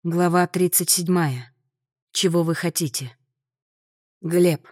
Глава 37. Чего вы хотите? Глеб.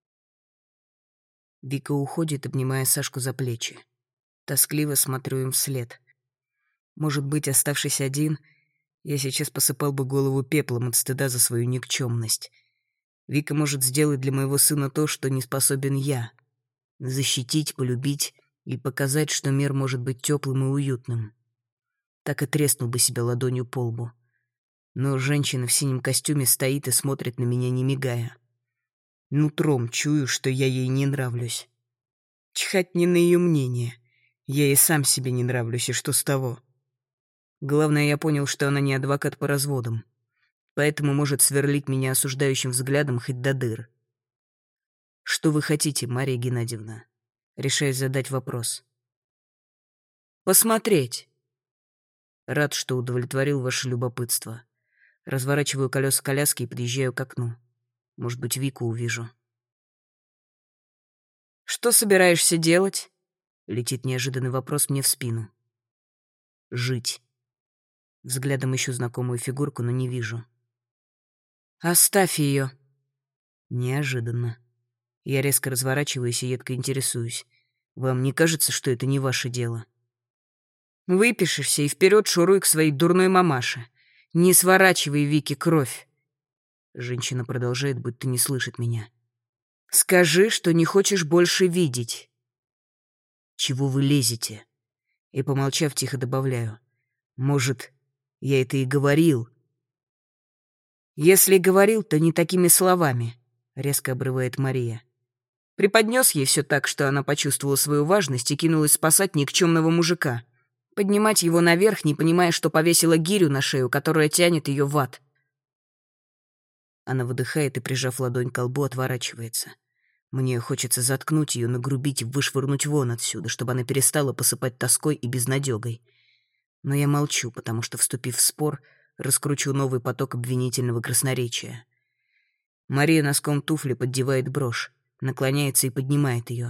Вика уходит, обнимая Сашку за плечи. Тоскливо смотрю им вслед. Может быть, оставшись один, я сейчас посыпал бы голову пеплом от стыда за свою никчемность. Вика может сделать для моего сына то, что не способен я. Защитить, полюбить и показать, что мир может быть теплым и уютным. Так и треснул бы себя ладонью по лбу. Но женщина в синем костюме стоит и смотрит на меня, не мигая. Нутром чую, что я ей не нравлюсь. Чихать не на ее мнение. Я и сам себе не нравлюсь, и что с того? Главное, я понял, что она не адвокат по разводам. Поэтому может сверлить меня осуждающим взглядом хоть до дыр. «Что вы хотите, Мария Геннадьевна?» Решаюсь задать вопрос. «Посмотреть». Рад, что удовлетворил ваше любопытство. Разворачиваю колеса коляски и подъезжаю к окну. Может быть, Вику увижу. «Что собираешься делать?» Летит неожиданный вопрос мне в спину. «Жить». Взглядом ищу знакомую фигурку, но не вижу. «Оставь ее». Неожиданно. Я резко разворачиваюсь и едко интересуюсь. Вам не кажется, что это не ваше дело? «Выпишешься и вперед шуруй к своей дурной мамаше. Не сворачивай Вике кровь». Женщина продолжает, будто не слышит меня. «Скажи, что не хочешь больше видеть». «Чего вы лезете?» И, помолчав, тихо добавляю. «Может, я это и говорил?» «Если говорил, то не такими словами», — резко обрывает Мария. Преподнес ей все так, что она почувствовала свою важность и кинулась спасать никчемного мужика. Поднимать его наверх, не понимая, что повесила гирю на шею, которая тянет ее в ад. Она выдыхает и, прижав ладонь к колбу, отворачивается. Мне хочется заткнуть ее, нагрубить и вышвырнуть вон отсюда, чтобы она перестала посыпать тоской и безнадегой. Но я молчу, потому что, вступив в спор, раскручу новый поток обвинительного красноречия. Мария носком туфли поддевает брошь, наклоняется и поднимает ее.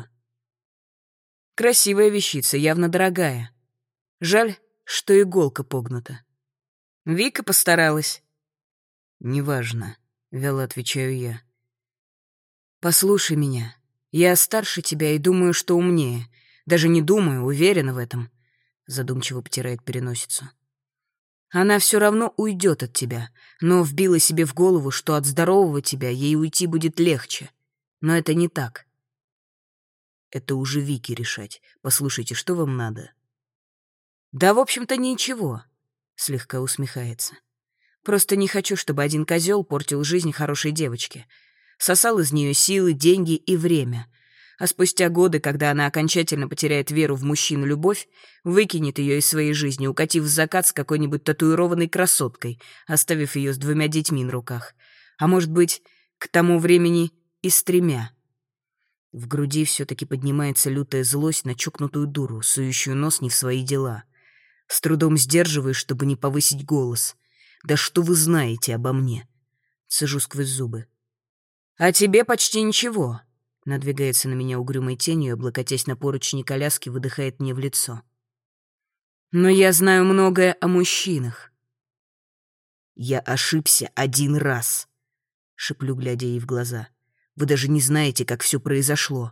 Красивая вещица, явно дорогая. Жаль, что иголка погнута. Вика постаралась. «Неважно», — вяло отвечаю я. «Послушай меня. Я старше тебя и думаю, что умнее. Даже не думаю, уверена в этом», — задумчиво потирает переносицу. «Она все равно уйдет от тебя, но вбила себе в голову, что от здорового тебя ей уйти будет легче. Но это не так». «Это уже Вике решать. Послушайте, что вам надо?» «Да, в общем-то, ничего», — слегка усмехается. «Просто не хочу, чтобы один козел портил жизнь хорошей девочке. Сосал из нее силы, деньги и время. А спустя годы, когда она окончательно потеряет веру в мужчину-любовь, выкинет ее из своей жизни, укатив в закат с какой-нибудь татуированной красоткой, оставив ее с 2 детьми на руках. А может быть, к тому времени и с 3. В груди все-таки поднимается лютая злость на чокнутую дуру, сующую нос не в свои дела. С трудом сдерживаюсь, чтобы не повысить голос. «Да что вы знаете обо мне?» Цежу сквозь зубы. «А тебе почти ничего», — надвигается на меня угрюмой тенью, облокотясь на поручни коляски, выдыхает мне в лицо. «Но я знаю многое о мужчинах». «Я ошибся 1 раз», — шеплю, глядя ей в глаза. «Вы даже не знаете, как все произошло».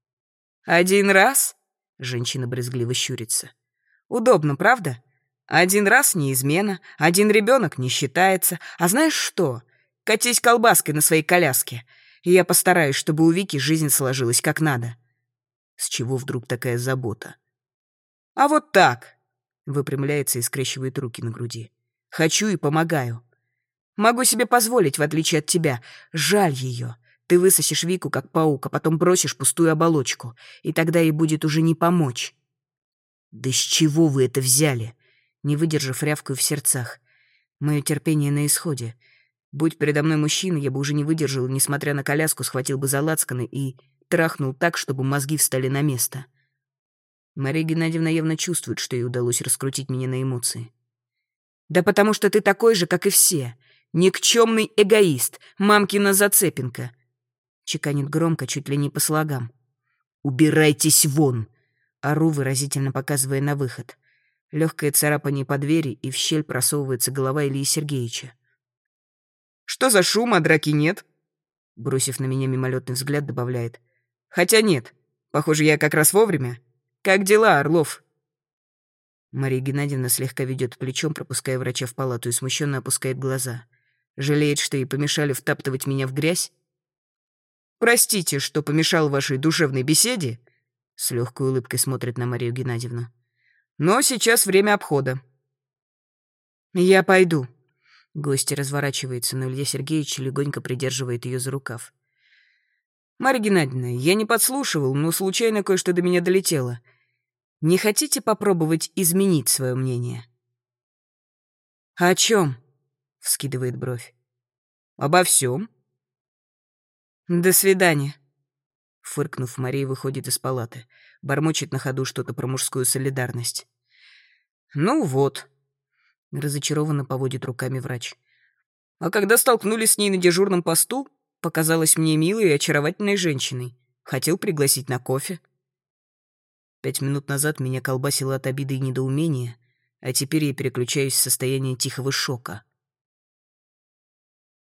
1 раз?» — женщина брезгливо щурится. «Удобно, правда? 1 раз не измена, 1 ребенок не считается. А знаешь что? Катись колбаской на своей коляске, и я постараюсь, чтобы у Вики жизнь сложилась как надо». «С чего вдруг такая забота?» «А вот так!» — выпрямляется и скрещивает руки на груди. «Хочу и помогаю. Могу себе позволить, в отличие от тебя. Жаль ее. Ты высосешь Вику, как паук, а потом бросишь пустую оболочку, и тогда ей будет уже не помочь». «Да с чего вы это взяли?» Не выдержав, рявкаю в сердцах. Мое терпение на исходе. Будь передо мной мужчина, я бы уже не выдержал, несмотря на коляску, схватил бы за лацканы и трахнул так, чтобы мозги встали на место. Мария Геннадьевна явно чувствует, что ей удалось раскрутить меня на эмоции. «Да потому что ты такой же, как и все. Никчемный эгоист, мамкина зацепинка», — чеканит громко, чуть ли не по слогам. «Убирайтесь вон!» — ору, выразительно показывая на выход. Легкое царапание по двери, и в щель просовывается голова Ильи Сергеевича. «Что за шум, а драки нет?» Бросив на меня мимолетный взгляд, добавляет. «Хотя нет. Похоже, я как раз вовремя. Как дела, Орлов?» Мария Геннадьевна слегка ведет плечом, пропуская врача в палату, и смущенно опускает глаза. Жалеет, что ей помешали втаптывать меня в грязь. «Простите, что помешал вашей душевной беседе», — с легкой улыбкой смотрит на Марию Геннадьевну. «но сейчас время обхода». «Я пойду». Гостья разворачивается, но Илья Сергеевич легонько придерживает ее за рукав. «Марья Геннадьевна, я не подслушивал, но случайно кое-что до меня долетело. Не хотите попробовать изменить свое мнение?» «О чем?» — вскидывает бровь. «Обо всем». «До свидания». Фыркнув, Мария выходит из палаты. Бормочет на ходу что-то про мужскую солидарность. «Ну вот», — разочарованно поводит руками врач. «А когда столкнулись с ней на дежурном посту, показалась мне милой и очаровательной женщиной. Хотел пригласить на кофе». 5 минут назад меня колбасило от обиды и недоумения, а теперь я переключаюсь в состояние тихого шока.